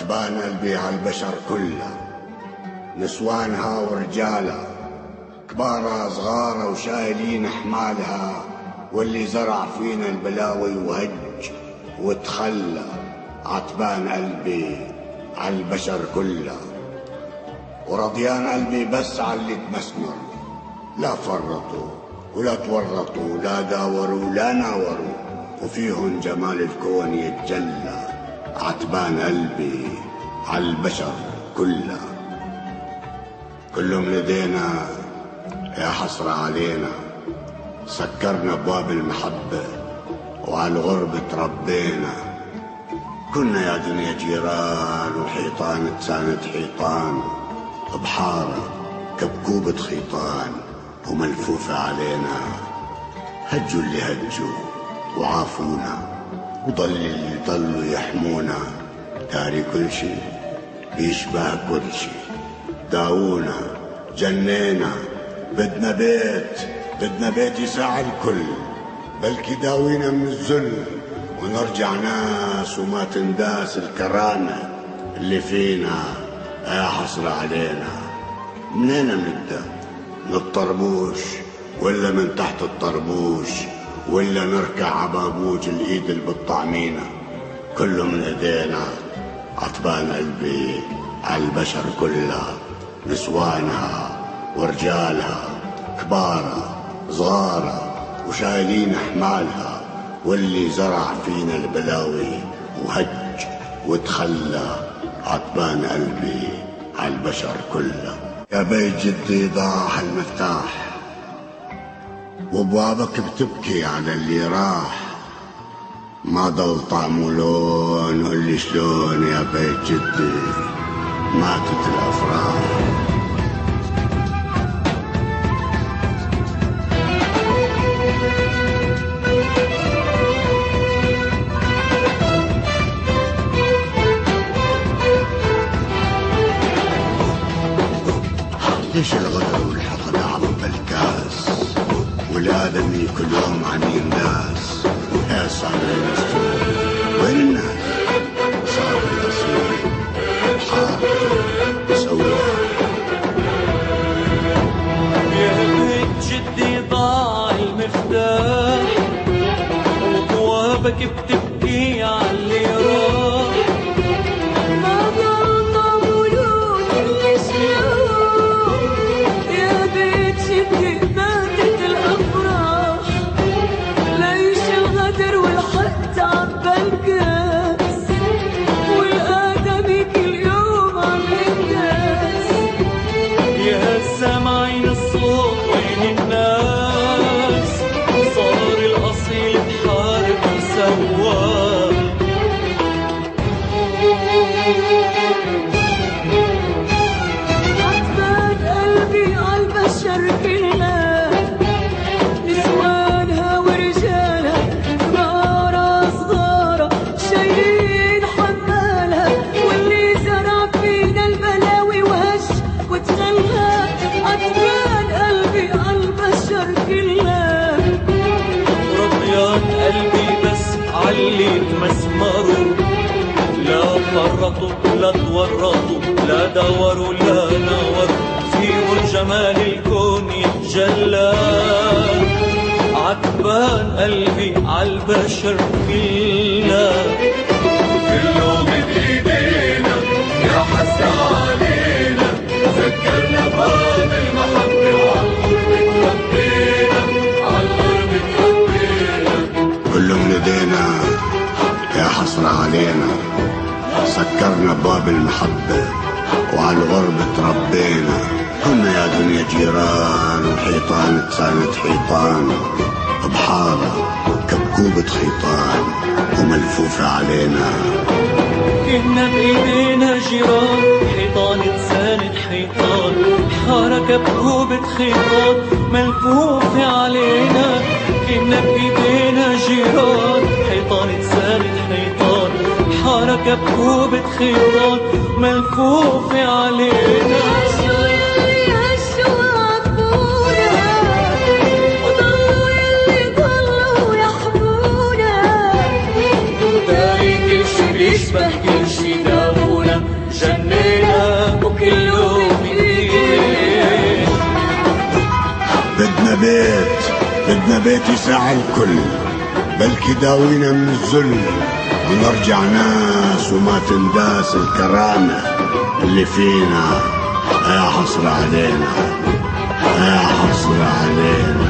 بان قلبي عالبشر كلها، نسوانها ورجالها، كبارها صغارها وشايلين حمالها، واللي زرع فينا البلاوي وهج وتخلى. عتبان قلبي عالبشر كلها، ورضيان قلبي بس عاللي تمسمر، لا فرطوا ولا تورطوا، لا داوروا لا ناوروا، وفيهم جمال الكون يتجلى. عتبان قلبي عالبشر كلها، كلهم لدينا يا حسرة علينا، سكرنا ابواب المحبة وعالغربة تربينا. كنا يا دنيا جيران وحيطان تساند حيطان، بحارة كبكوبة خيطان وملفوفة علينا. هجوا اللي هجوا وعافونا، وضل اللي ضلوا يحمونا. داري كل شي بيشبه كل شي، داوونا جنينا. بدنا بيت يساع الكل، بلكي داوينا من الذل ونرجع ناس وما تنداس الكرامة اللي فينا. يا حسرة علينا، منين بنبدأ؟ من الطربوش ولا من تحت الطربوش، ولا نركع عبابوج الايد اللي بتطعمينا؟ كله من ايدينا. عتبان قلبي عالبشر كلها، نسوانها ورجالها، كبارها صغارها وشايلين حمالها، واللي زرع فينا البلاوي وهج وتخلى. عتبان قلبي عالبشر كلها. يا بيت جدي ضاع المفتاح، وابوابك بتبكي على اللي راح. ما ضل طعم ولون، قولي شلون يا بيت جدي ماتت الافراح. ليش الغدر والحقد عم بالكاس، والآدمي كل يوم عم ينداس؟ يا صابر المسجون وين الناس؟ صار الأصيل حاطه سواه. يا بيت جدي ضاع المفتاح، وابوابك بتبكي عاللي راح. سامعين الصوت وين الناس؟ صار الأصيل بحارب وسواه. عتبان قلبي عالبشر كلها، نسوانها ورجالها، كبارها صغارها شايلين حمالها، واللي زرع فينا البلاوي وهج وتخلى. عتبان قلبي عالبشر كلها، رضيان قلبي بس عاللي تمسمروا، لا فرطوا لا تورطوا، لا دوروا لا ناوروا، فيهم جمال الكون يتجلى. عتبان قلبي عالبشر كلها، كله من ايدينا يا حسرة علينا، سكرنا باب المحبة وعالغربة تربينا، عالغربة تربينا. كله من ايدينا يا حسرة علينا، سكرنا باب المحبة وعالغربة تربينا. كنا يا دنيا جيران وحيطان تساند حيطان، بحارة كبكوبة خيطان وملفوفة علينا. كنا بإيدينا جيران، حيطان تساند حيطان، حارة كبكوبة خيطان ملفوفة علينا. كنا بإيدينا جيران، حيطان تساند حيطان، حارة كبكوبة خيطان ملفوفة علينا. يشبه كل شي داوونا، بدنا بيت يسع الكل، بلكي داوينا من الذل ونرجع ناس وما تنداس الكرامة اللي فينا. يا حسرة علينا، يا حسرة علينا.